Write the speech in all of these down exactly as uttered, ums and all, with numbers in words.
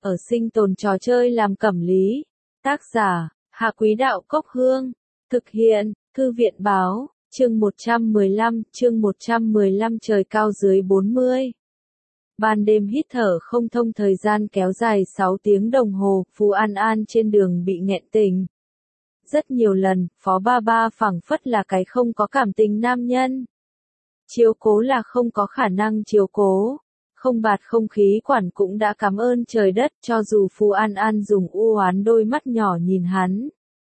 ở sinh tồn trò chơi làm cẩm lý. Tác giả, Hạ Quý Đạo Cốc Hương. Thực hiện, Thư viện Báo, chương một trăm mười lăm, chương một trăm mười lăm trời cao dưới bốn mươi. Ban đêm hít thở không thông thời gian kéo dài sáu tiếng đồng hồ, Phú An An trên đường bị nghẹn tình. Rất nhiều lần, Phó Ba Ba phảng phất là cái không có cảm tình nam nhân. Chiếu cố là không có khả năng chiếu cố. Không bạt không khí quản cũng đã cảm ơn trời đất cho dù Phú An An dùng u oán đôi mắt nhỏ nhìn hắn.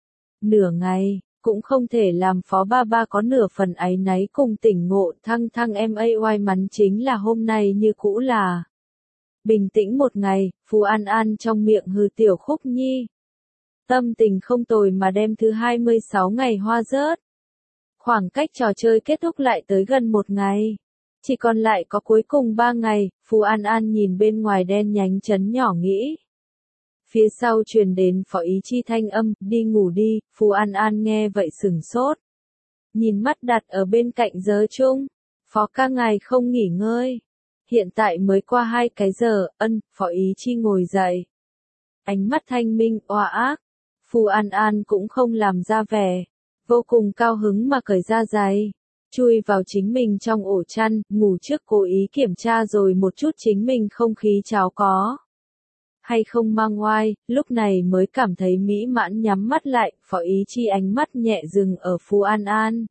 Nửa ngày, cũng không thể làm Phó Ba Ba có nửa phần áy náy cùng tỉnh ngộ thăng thăng em a oai mắn chính là hôm nay như cũ là. Bình tĩnh một ngày, Phú An An trong miệng hừ tiểu Khúc Nhi. Tâm tình không tồi mà đem thứ hai mươi sáu ngày hoa rớt. Khoảng cách trò chơi kết thúc lại tới gần một ngày. Chỉ còn lại có cuối cùng ba ngày, Phú An An nhìn bên ngoài đen nhánh chấn nhỏ nghĩ. Phía sau truyền đến Phó Ý Chi thanh âm, đi ngủ đi, Phú An An nghe vậy sửng sốt. Nhìn mắt đặt ở bên cạnh giờ chung, Phó ca ngài không nghỉ ngơi. Hiện tại mới qua hai cái giờ, ân, Phó Ý Chi ngồi dậy. Ánh mắt thanh minh, oa ác. Phú An An cũng không làm ra vẻ. Vô cùng cao hứng mà cởi ra giày. Chui vào chính mình trong ổ chăn, ngủ trước cố ý kiểm tra rồi một chút chính mình không khí cháo có. Hay không mang oai, lúc này mới cảm thấy mỹ mãn nhắm mắt lại, Phó Ý Chi ánh mắt nhẹ dừng ở Phú An An.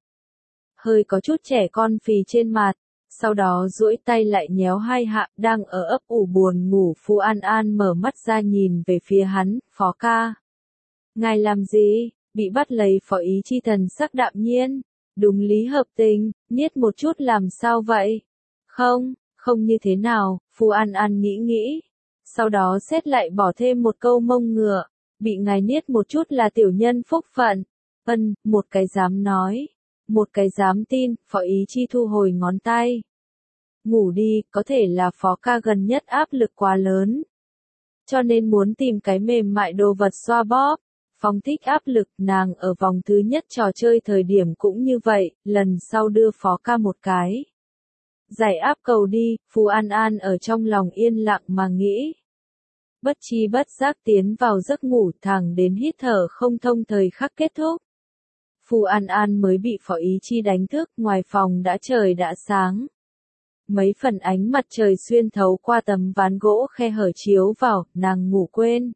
Hơi có chút trẻ con phì trên mặt, sau đó duỗi tay lại nhéo hai hạ, đang ở ấp ủ buồn ngủ Phú An An mở mắt ra nhìn về phía hắn, Phó ca. Ngài làm gì, bị bắt lấy Phó Ý Chi thần sắc đạm nhiên. Đúng lý hợp tình, niết một chút làm sao vậy? Không, không như thế nào, Phú An An nghĩ nghĩ. Sau đó xét lại bỏ thêm một câu mông ngựa, bị ngài niết một chút là tiểu nhân phúc phận. Ân, một cái dám nói, một cái dám tin, Phó Ý Chi thu hồi ngón tay. Ngủ đi, có thể là Phó ca gần nhất áp lực quá lớn. Cho nên muốn tìm cái mềm mại đồ vật xoa bóp. Phóng thích áp lực, nàng ở vòng thứ nhất trò chơi thời điểm cũng như vậy, lần sau đưa Phó ca một cái. Giải áp cầu đi, Phú An An ở trong lòng yên lặng mà nghĩ. Bất chi bất giác tiến vào giấc ngủ thẳng đến hít thở không thông thời khắc kết thúc. Phú An An mới bị Phó Ý Chi đánh thức, ngoài phòng đã trời đã sáng. Mấy phần ánh mặt trời xuyên thấu qua tấm ván gỗ khe hở chiếu vào, nàng ngủ quên.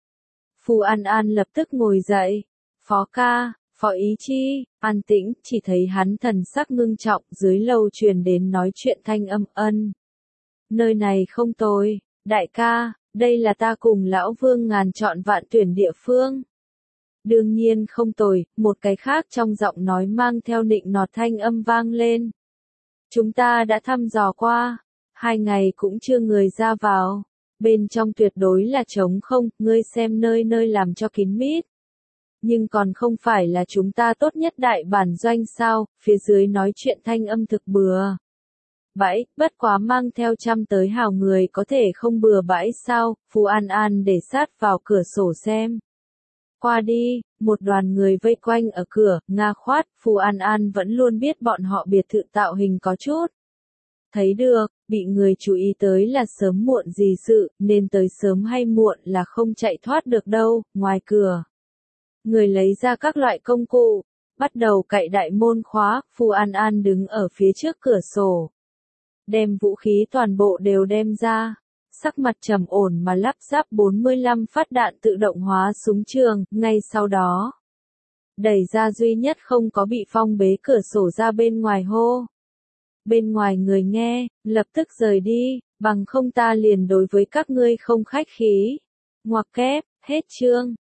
Phú An An lập tức ngồi dậy. Phó ca, Phó Ý Chi, an tĩnh, chỉ thấy hắn thần sắc ngưng trọng dưới lầu truyền đến nói chuyện thanh âm ân. Nơi này không tồi, đại ca, đây là ta cùng lão Vương ngàn chọn vạn tuyển địa phương. Đương nhiên không tồi, một cái khác trong giọng nói mang theo nịnh nọt thanh âm vang lên. Chúng ta đã thăm dò qua, hai ngày cũng chưa người ra vào. Bên trong tuyệt đối là trống không, ngươi xem nơi nơi làm cho kín mít. Nhưng còn không phải là chúng ta tốt nhất đại bản doanh sao, phía dưới nói chuyện thanh âm thực bừa. Bãi, bất quá mang theo trăm tới hào người có thể không bừa bãi sao, Phú An An để sát vào cửa sổ xem. Qua đi, một đoàn người vây quanh ở cửa, nga khoát, Phú An An vẫn luôn biết bọn họ biệt thự tạo hình có chút. Thấy được, bị người chú ý tới là sớm muộn gì sự, nên tới sớm hay muộn là không chạy thoát được đâu, ngoài cửa. Người lấy ra các loại công cụ, bắt đầu cậy đại môn khóa, Phú An An đứng ở phía trước cửa sổ. Đem vũ khí toàn bộ đều đem ra, sắc mặt trầm ổn mà lắp ráp bốn mươi lăm phát đạn tự động hóa súng trường, ngay sau đó. Đẩy ra duy nhất không có bị phong bế cửa sổ ra bên ngoài hô. Bên ngoài người nghe, lập tức rời đi, bằng không ta liền đối với các ngươi không khách khí. Ngoặc kép, hết chương.